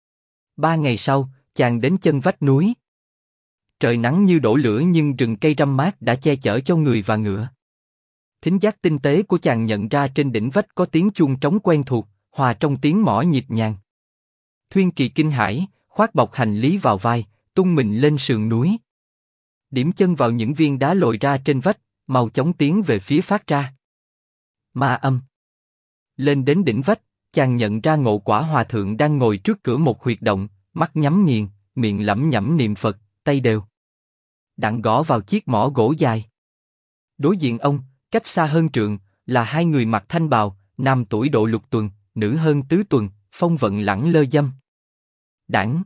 3 ngày sau, chàng đến chân vách núi. Trời nắng như đổ lửa nhưng rừng cây râm mát đã che chở cho người và ngựa. Thính giác tinh tế của chàng nhận ra trên đỉnh vách có tiếng chuông trống quen thuộc, hòa trong tiếng mõ nhịp nhàng. Thuyên Kỳ kinh hãi, khoác bọc hành lý vào vai, tung mình lên sườn núi. Điểm chân vào những viên đá lồi ra trên vách, mau chóng tiến về phía phát ra ma âm. Lên đến đỉnh vách, chàng nhận ra Ngộ Quả Hòa Thượng đang ngồi trước cửa một huyệt động, mắt nhắm nghiền, miệng lẩm nhẩm niệm Phật, tay đều đặng gõ vào chiếc mõ gỗ dài. Đối diện ông, cách xa hơn trượng, là hai người mặc thanh bào, nam tuổi độ lục tuần, nữ hơn tứ tuần, phong vận lẳng lơ dâm. Đảng.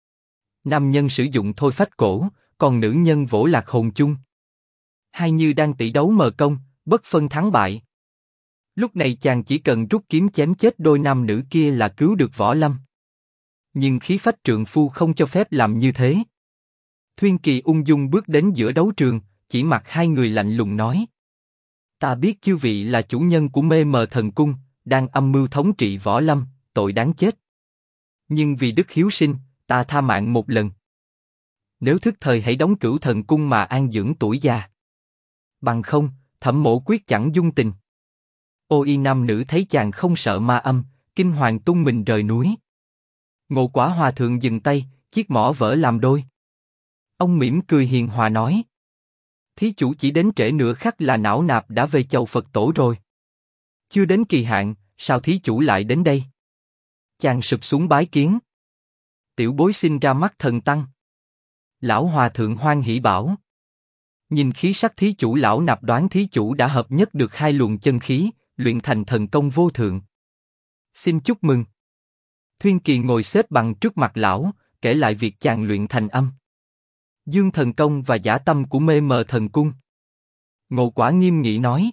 Nam nhân sử dụng thôi phách cổ, còn nữ nhân vỗ lạc hồn chung. Hai như đang tỷ đấu mờ công, bất phân thắng bại. Lúc này chàng chỉ cần rút kiếm chém chết đôi nam nữ kia là cứu được Võ Lâm. Nhưng khí phách trượng phu không cho phép làm như thế. Thuyên Kỳ ung dung bước đến giữa đấu trường, chỉ mặt hai người lạnh lùng nói: Ta biết chư vị là chủ nhân của Mê Mờ Thần Cung, đang âm mưu thống trị Võ Lâm, tội đáng chết. Nhưng vì đức hiếu sinh, ta tha mạng một lần. Nếu thức thời hãy đóng Cửu Thần Cung mà an dưỡng tuổi già. Bằng không, Thẩm Mỗ quyết chẳng dung tình. Ô Y nam nữ thấy chàng không sợ ma âm, kinh hoàng tung mình rời núi. Ngộ Quả Hòa Thượng dừng tay, chiếc mõ vỡ làm đôi. Ông mỉm cười hiền hòa nói: Thí chủ chỉ đến trễ nửa khắc là não nạp đã về chầu Phật tổ rồi. Chưa đến kỳ hạn, sao thí chủ lại đến đây? Chàng sụp xuống bái kiến. Tiểu bối xin ra mắt thần tăng. Lão Hòa Thượng hoan hỉ bảo: Nhìn khí sắc thí chủ, lão nạp đoán thí chủ đã hợp nhất được hai luồng chân khí, luyện thành thần công vô thượng. Xin chúc mừng. Thuyên Kỳ ngồi xếp bằng trước mặt lão, kể lại việc chàng luyện thành âm Dương thần công và dã tâm của Mê Mờ Thần Cung. Ngộ Quả nghiêm nghị nói: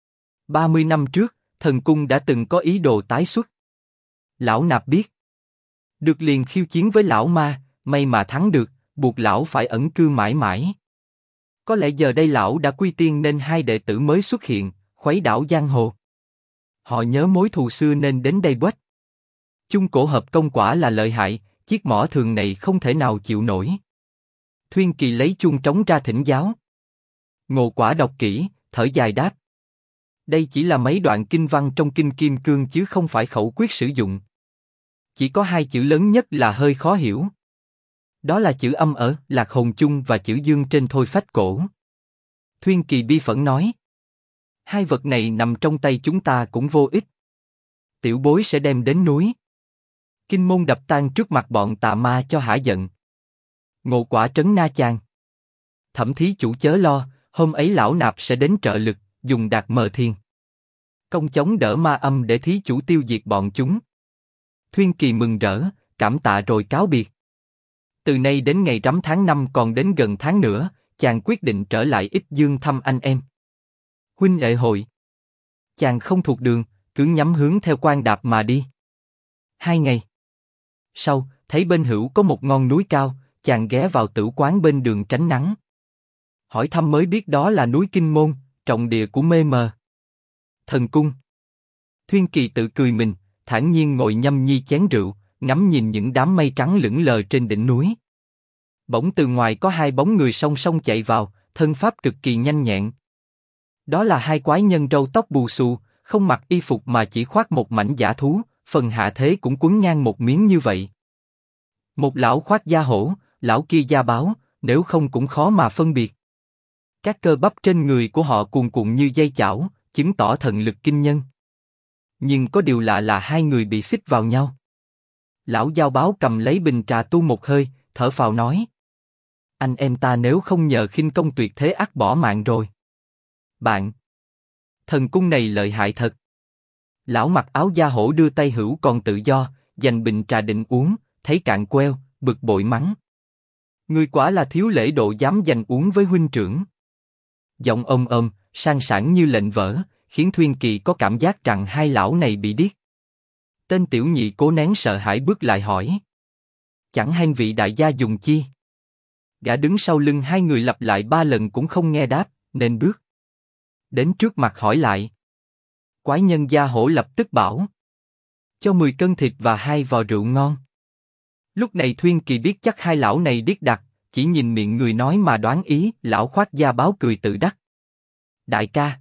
30 năm trước, thần cung đã từng có ý đồ tái xuất. Lão nạp biết. Được liền khiêu chiến với lão ma, may mà thắng được, buộc lão phải ẩn cư mãi mãi. Có lẽ giờ đây lão đã quy tiên nên hai đệ tử mới xuất hiện, khuấy đảo giang hồ. Họ nhớ mối thù xưa nên đến đây quét. Chung cổ hợp công quả là lợi hại, chiếc mõ thường này không thể nào chịu nổi. Thuyên Kỳ lấy chuông trống ra thỉnh giáo. Ngộ Quả đọc kỹ, thở dài đáp: Đây chỉ là mấy đoạn kinh văn trong kinh Kim Cương chứ không phải khẩu quyết sử dụng. Chỉ có hai chữ lớn nhất là hơi khó hiểu. Đó là chữ âm ở lạc hồn chung và chữ dương trên thôi phách cổ. Thuyên Kỳ bi phẫn nói: Hai vật này nằm trong tay chúng ta cũng vô ích. Tiểu bối sẽ đem đến núi Kinh Môn đập tan trước mặt bọn tà ma cho hả giận. Ngộ Quả trấn na chàng: Thẩm thí chủ chớ lo, hôm ấy lão nạp sẽ đến trợ lực, dùng Đạt Mờ Thiên công chống đỡ ma âm để thí chủ tiêu diệt bọn chúng. Thuyên Kỳ mừng rỡ, cảm tạ rồi cáo biệt. Từ nay đến ngày rằm tháng 5 còn đến gần tháng nữa, chàng quyết định trở lại Ích Dương thăm anh em. Huynh đệ hội. Chàng không thuộc đường, cứ nhắm hướng theo quan đạp mà đi. 2 ngày sau, thấy bên hữu có một ngọn núi cao, chàng ghé vào tử quán bên đường tránh nắng. Hỏi thăm mới biết đó là núi Kinh Môn, trọng địa của Mê Mờ Thần Cung. Thuyên Kỳ tự cười mình, thản nhiên ngồi nhâm nhi chén rượu, ngắm nhìn những đám mây trắng lững lờ trên đỉnh núi. Bỗng từ ngoài có hai bóng người song song chạy vào, thân pháp cực kỳ nhanh nhẹn. Đó là hai quái nhân râu tóc bù xù, không mặc y phục mà chỉ khoác một mảnh dã thú, phần hạ thế cũng quấn ngang một miếng như vậy. Một lão khoác da hổ, lão kia da báo, nếu không cũng khó mà phân biệt. Các cơ bắp trên người của họ cuồn cuộn như dây chảo, chứng tỏ thần lực kinh nhân. Nhưng có điều lạ là hai người bị xích vào nhau. Lão dao báo cầm lấy bình trà tu một hơi, thở phào nói: Anh em ta nếu không nhờ khinh công tuyệt thế ắt bỏ mạng rồi. Bạn, thần cung này lợi hại thật. Lão mặc áo da hổ đưa tay hữu còn tự do, giành bình trà định uống, thấy cạn queo, bực bội mắng: Ngươi quả là thiếu lễ độ dám giành uống với huynh trưởng. Giọng ôm ôm, sang sảng như lệnh vỡ, khiến Thuyên Kỳ có cảm giác rằng hai lão này bị điếc. Tên tiểu nhị cố nén sợ hãi bước lại hỏi: Chẳng hay vị đại gia dùng chi? Gã đứng sau lưng hai người lặp lại 3 lần cũng không nghe đáp, nên bước đến trước mặt hỏi lại. Quái nhân da hổ lập tức bảo: Cho 10 cân thịt và 2 vò rượu ngon. Lúc này Thuyên Kỳ biết chắc hai lão này điếc đặc, chỉ nhìn miệng người nói mà đoán ý. Lão khoác da báo cười tự đắc: Đại ca,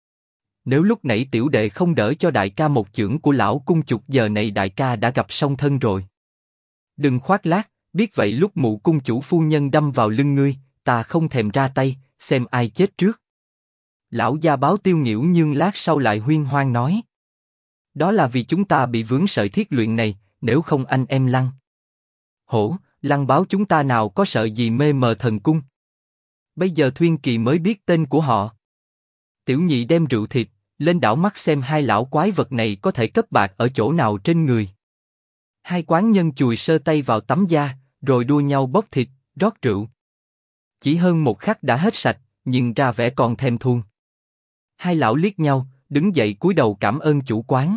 nếu lúc nãy tiểu đệ không đỡ cho đại ca một chưởng của lão cung chục, giờ này đại ca đã gặp song thân rồi. Đừng khoác lác, biết vậy lúc mụ cung chủ phu nhân đâm vào lưng ngươi, ta không thèm ra tay, xem ai chết trước. Lão gia báo Tiêu Nghiễu nhưng lát sau lại huyên hoang nói. Đó là vì chúng ta bị vướng sợi thiết luyện này, nếu không anh em Lăng Hổ, Lăng Báo chúng ta nào có sợ gì mê mờ thần cung. Bây giờ Thuyên Kỳ mới biết tên của họ. Tiểu nhị đem rượu thịt lên đảo mắt xem hai lão quái vật này có thể cất bạc ở chỗ nào trên người. Hai quán nhân chùi sơ tay vào tấm da, rồi đua nhau bốc thịt, rót rượu. Chỉ hơn một khắc đã hết sạch, nhưng ra vẻ còn thèm thuồng. Hai lão liếc nhau, đứng dậy cúi đầu cảm ơn chủ quán.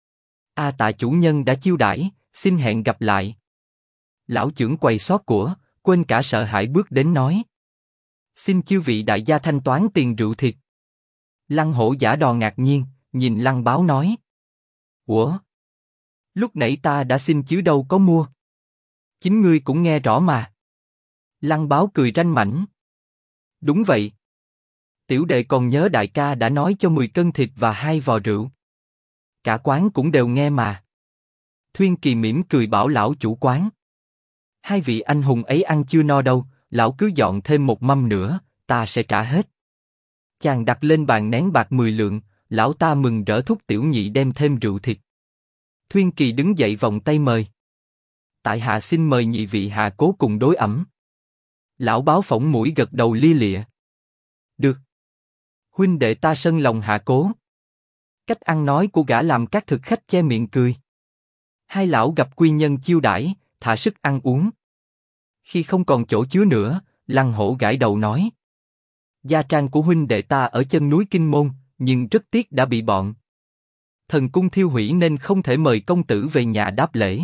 Tạ chủ nhân đã chiêu đãi, xin hẹn gặp lại. Lão trưởng quầy xót của, quên cả sợ hãi bước đến nói. Xin chư vị đại gia thanh toán tiền rượu thịt. Lăng Hổ giả đò ngạc nhiên, nhìn Lăng Báo nói. Ủa? Lúc nãy ta đã xin chứ đâu có mua. Chính ngươi cũng nghe rõ mà. Lăng Báo cười ranh mãnh. Đúng vậy. Tiểu đệ còn nhớ đại ca đã nói cho 10 cân thịt và 2 vò rượu. Cả quán cũng đều nghe mà. Thuyên Kỳ mỉm cười bảo lão chủ quán. Hai vị anh hùng ấy ăn chưa no đâu, lão cứ dọn thêm một mâm nữa, ta sẽ trả hết. Chàng đặt lên bàn nén bạc 10 lượng, lão ta mừng rỡ thúc tiểu nhị đem thêm rượu thịt. Thuyên Kỳ đứng dậy vòng tay mời. Tại hạ xin mời nhị vị hạ cố cùng đối ẩm. Lão Báo phỏng mũi gật đầu lia lịa. Được. Huynh đệ ta sân lòng hạ cố. Cách ăn nói của gã làm các thực khách che miệng cười. Hai lão gặp quy nhân chiêu đãi, thả sức ăn uống. Khi không còn chỗ chứa nữa, Lăng Hổ gãi đầu nói. Gia trang của huynh đệ ta ở chân núi Kinh Môn, nhưng rất tiếc đã bị bọn thần cung thiêu hủy nên không thể mời công tử về nhà đáp lễ.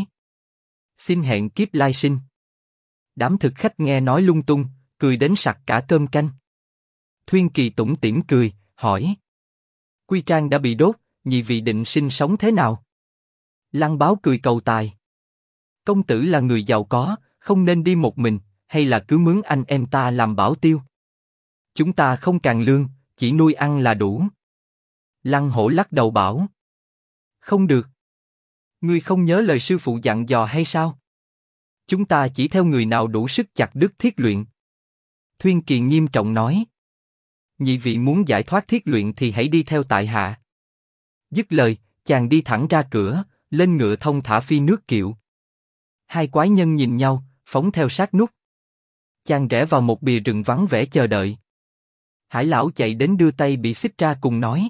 Xin hẹn kiếp lai sinh. Đám thực khách nghe nói lung tung, cười đến sặc cả cơm canh. Thuyên Kỳ tủm tỉm cười, hỏi. Quy trang đã bị đốt, nhị vị định sinh sống thế nào? Lăng Báo cười cầu tài. Công tử là người giàu có, không nên đi một mình, hay là cứ mướn anh em ta làm bảo tiêu? Chúng ta không càn lương, chỉ nuôi ăn là đủ. Lăng Hổ lắc đầu bảo. Không được. Ngươi không nhớ lời sư phụ dặn dò hay sao? Chúng ta chỉ theo người nào đủ sức chặt đứt thiết luyện. Thuyên Kỳ nghiêm trọng nói. Nhị vị muốn giải thoát thiết luyện thì hãy đi theo tại hạ. Dứt lời, chàng đi thẳng ra cửa, lên ngựa thông thả phi nước kiệu. Hai quái nhân nhìn nhau, phóng theo sát nút. Chàng rẽ vào một bìa rừng vắng vẻ chờ đợi. Hải lão chạy đến đưa tay bị xích ra cùng nói.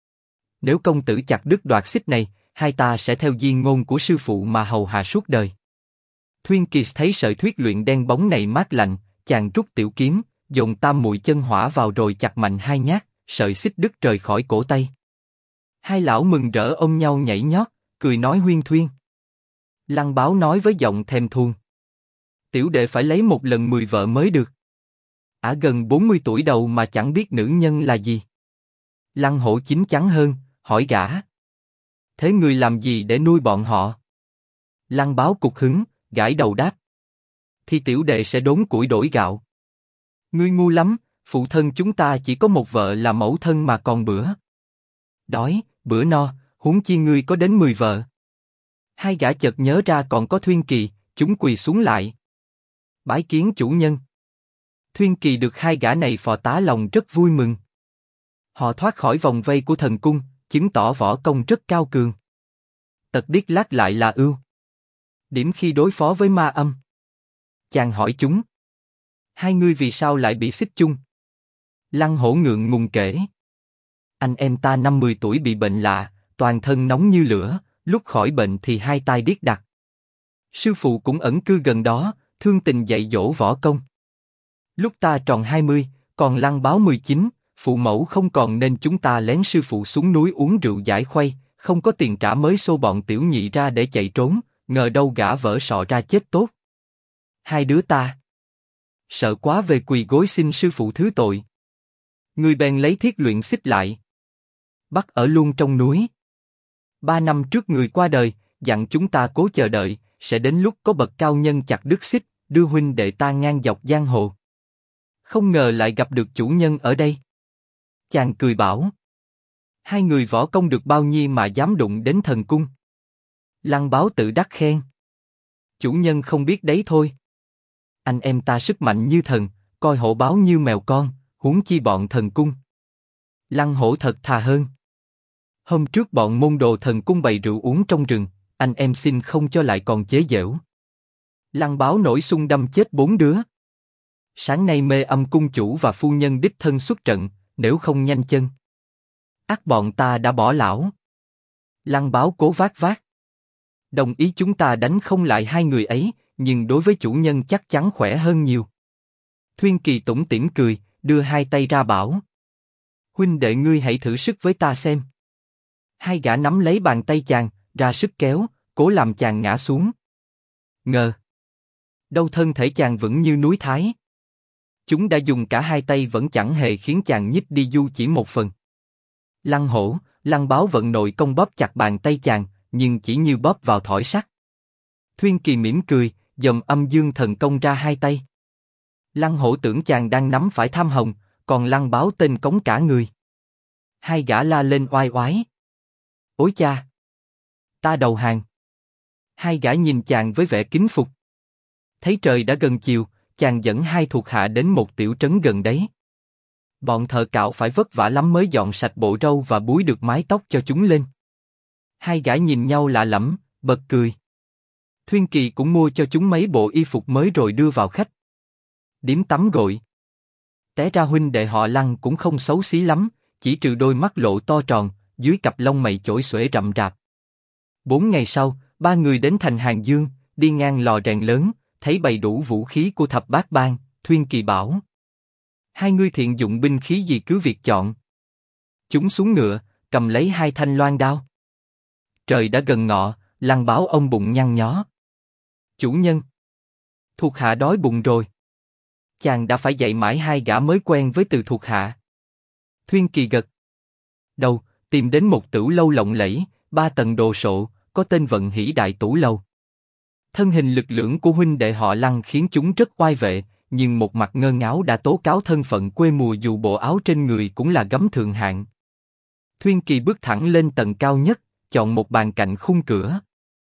Nếu công tử chặt đứt đoạt xích này, hai ta sẽ theo di ngôn của sư phụ mà hầu hạ suốt đời. Thuyên Kỳ thấy sợi thuyết luyện đen bóng này mát lạnh, chàng rút tiểu kiếm, dồn tam muội chân hỏa vào rồi chặt mạnh 2 nhát, sợi xích đứt rời khỏi cổ tay. Hai lão mừng rỡ ôm nhau nhảy nhót, cười nói huyên thuyên. Lăng Báo nói với giọng thèm thuồng. Tiểu đệ phải lấy một lần 10 vợ mới được. Gần 40 tuổi đầu mà chẳng biết nữ nhân là gì. Lăng Hổ chín chắn hơn, hỏi gã. Thế ngươi làm gì để nuôi bọn họ? Lăng Báo cục hứng, gãi đầu đáp. Thì tiểu đệ sẽ đốn củi đổi gạo. Ngươi ngu lắm, phụ thân chúng ta chỉ có một vợ là mẫu thân mà còn bữa đói, bữa no, huống chi ngươi có đến 10 vợ. Hai gã chợt nhớ ra còn có Thuyên Kỳ, chúng quỳ xuống lại. Bái kiến chủ nhân. Thuyên Kỳ được hai gã này phò tá lòng rất vui mừng. Họ thoát khỏi vòng vây của thần cung, chứng tỏ võ công rất cao cường. Tật điếc lát lại là ưu điểm khi đối phó với ma âm. Chàng hỏi chúng. Hai ngươi vì sao lại bị xích chung? Lăng Hổ ngượng ngùng kể. Anh em ta 50 tuổi bị bệnh lạ, toàn thân nóng như lửa, lúc khỏi bệnh thì hai tai điếc đặc. Sư phụ cũng ẩn cư gần đó, thương tình dạy dỗ võ công. Lúc ta tròn 20, còn Lăng Báo 19, phụ mẫu không còn nên chúng ta lén sư phụ xuống núi uống rượu giải khuây, không có tiền trả mới xô bọn tiểu nhị ra để chạy trốn, ngờ đâu gã vỡ sọ ra chết tốt. Hai đứa ta sợ quá về quỳ gối xin sư phụ thứ tội. Người bèn lấy thiết luyện xích lại, bắt ở luôn trong núi. 3 năm trước người qua đời, dặn chúng ta cố chờ đợi, sẽ đến lúc có bậc cao nhân chặt đứt xích, đưa huynh đệ ta ngang dọc giang hồ. Không ngờ lại gặp được chủ nhân ở đây. Chàng cười bảo. Hai người võ công được bao nhiêu mà dám đụng đến thần cung? Lăng Báo tự đắc khen. Chủ nhân không biết đấy thôi. Anh em ta sức mạnh như thần, coi hổ báo như mèo con, huống chi bọn thần cung. Lăng Hổ thật thà hơn. Hôm trước bọn môn đồ thần cung bày rượu uống trong rừng, anh em xin không cho lại còn chế giễu. Lăng Báo nổi xung đâm chết 4 đứa. Sáng nay Mê Âm cung chủ và phu nhân đích thân xuất trận, nếu không nhanh chân, ắt bọn ta đã bỏ lão. Lăng Báo cố vác vác. Đồng ý chúng ta đánh không lại hai người ấy, nhưng đối với chủ nhân chắc chắn khỏe hơn nhiều. Thuyên Kỳ tủm tỉm cười, đưa hai tay ra bảo: huynh đệ ngươi hãy thử sức với ta xem. Hai gã nắm lấy bàn tay chàng, ra sức kéo, cố làm chàng ngã xuống. Ngờ đâu thân thể chàng vững như núi Thái. Chúng đã dùng cả hai tay vẫn chẳng hề khiến chàng nhích đi dù chỉ một phần. Lăng Hổ, Lăng Báo vận nội công bóp chặt bàn tay chàng, nhưng chỉ như bóp vào thỏi sắt. Thuyên Kỳ mỉm cười, dòm âm dương thần công ra hai tay. Lăng Hổ tưởng chàng đang nắm phải tham hồng, còn Lăng Báo tên cống cả người. Hai gã la lên oai oái. Ối cha! Ta đầu hàng! Hai gã nhìn chàng với vẻ kính phục. Thấy trời đã gần chiều, chàng dẫn hai thuộc hạ đến một tiểu trấn gần đấy. Bọn thợ cạo phải vất vả lắm mới dọn sạch bộ râu và búi được mái tóc cho chúng lên. Hai gã nhìn nhau lạ lẫm, bật cười. Thuyên Kỳ cũng mua cho chúng mấy bộ y phục mới rồi đưa vào khách điếm tắm gội. Té ra huynh đệ họ Lăng cũng không xấu xí lắm, chỉ trừ đôi mắt lộ to tròn, dưới cặp lông mày chổi xuể rậm rạp. 4 ngày sau, ba người đến thành Hàng Dương, đi ngang lò rèn lớn, thấy bày đủ vũ khí của thập bát bang. Thuyên Kỳ bảo: hai ngươi thiện dụng binh khí gì cứ việc chọn. Chúng xuống ngựa, cầm lấy hai thanh loan đao. Trời đã gần ngọ, Lăng Báo ông bụng nhăn nhó. Chủ nhân, thuộc hạ đói bụng rồi. Chàng đã phải dạy mãi hai gã mới quen với từ thuộc hạ. Thuyên Kỳ gật đầu, tìm đến một tửu lâu lộng lẫy, 3 tầng đồ sộ, có tên Vận Hỷ Đại Tủ Lâu. Thân hình lực lưỡng của huynh đệ họ Lăng khiến chúng rất oai vệ, nhưng một mặt ngơ ngáo đã tố cáo thân phận quê mùa dù bộ áo trên người cũng là gấm thượng hạng. Thuyên Kỳ bước thẳng lên tầng cao nhất, chọn một bàn cạnh khung cửa.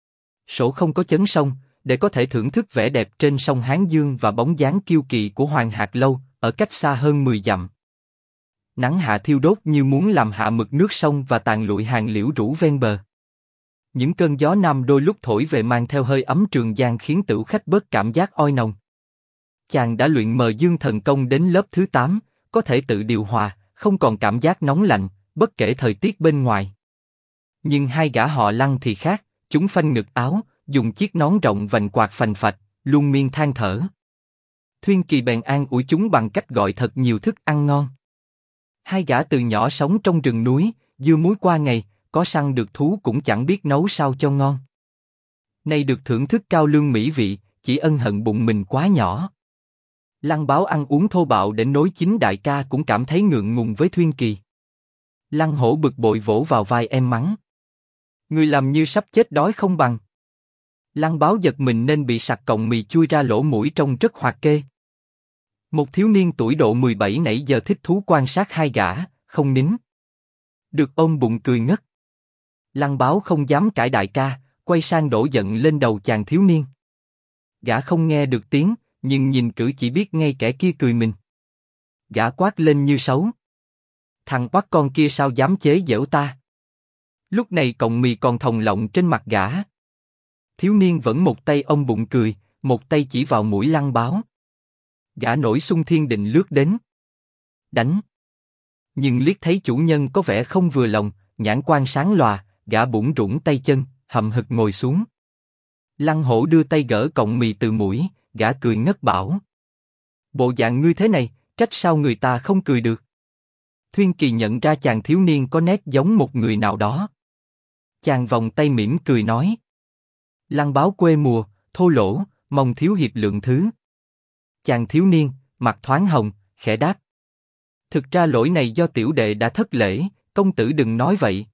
Sổ không có chấn sông, để có thể thưởng thức vẻ đẹp trên sông Hán Dương và bóng dáng kiêu kỳ của Hoàng Hạc Lâu, ở cách xa hơn 10 dặm. Nắng hạ thiêu đốt như muốn làm hạ mực nước sông và tàn lụi hàng liễu rủ ven bờ. Những cơn gió nam đôi lúc thổi về mang theo hơi ấm Trường Giang khiến tửu khách bớt cảm giác oi nồng. Chàng đã luyện Mờ Dương thần công đến lớp thứ 8, có thể tự điều hòa, không còn cảm giác nóng lạnh, bất kể thời tiết bên ngoài. Nhưng hai gã họ Lăng thì khác, chúng phanh ngực áo, dùng chiếc nón rộng vành quạt phành phạch, luôn miên than thở. Thuyên Kỳ bèn an ủi chúng bằng cách gọi thật nhiều thức ăn ngon. Hai gã từ nhỏ sống trong rừng núi, dưa muối qua ngày, có săn được thú cũng chẳng biết nấu sao cho ngon. Nay được thưởng thức cao lương mỹ vị, chỉ ân hận bụng mình quá nhỏ. Lăng Báo ăn uống thô bạo đến nối chính đại ca cũng cảm thấy ngượng ngùng với Thuyên Kỳ. Lăng Hổ bực bội vỗ vào vai em mắng: người làm như sắp chết đói không bằng. Lăng Báo giật mình nên bị sặc cọng mì chui ra lỗ mũi trông rất hoạt kê. Một thiếu niên tuổi độ 17 nãy giờ thích thú quan sát hai gã, không nín được ôm bụng cười ngất. Lăng Báo không dám cãi đại ca, quay sang đổ giận lên đầu chàng thiếu niên. Gã không nghe được tiếng, nhưng nhìn cử chỉ biết ngay kẻ kia cười mình. Gã quát lên như sấu: thằng oắt con kia sao dám chế giễu ta? Lúc này cọng mì còn thòng lọng trên mặt gã. Thiếu niên vẫn một tay ôm bụng cười, một tay chỉ vào mũi Lăng Báo. Gã nổi xung thiên định lướt đến đánh, nhưng liếc thấy chủ nhân có vẻ không vừa lòng, nhãn quan sáng lòa, gã bủn rủn tay chân, hậm hực ngồi xuống. Lăng Hổ đưa tay gỡ cọng mì từ mũi, gã cười ngất bảo: bộ dạng ngươi thế này, trách sao người ta không cười được. Thuyên Kỳ nhận ra chàng thiếu niên có nét giống một người nào đó. Chàng vòng tay mỉm cười nói: Lăng Báo quê mùa, thô lỗ, mong thiếu hiệp lượng thứ. Chàng thiếu niên, mặt thoáng hồng, khẽ đáp: thực ra lỗi này do tiểu đệ đã thất lễ, công tử đừng nói vậy.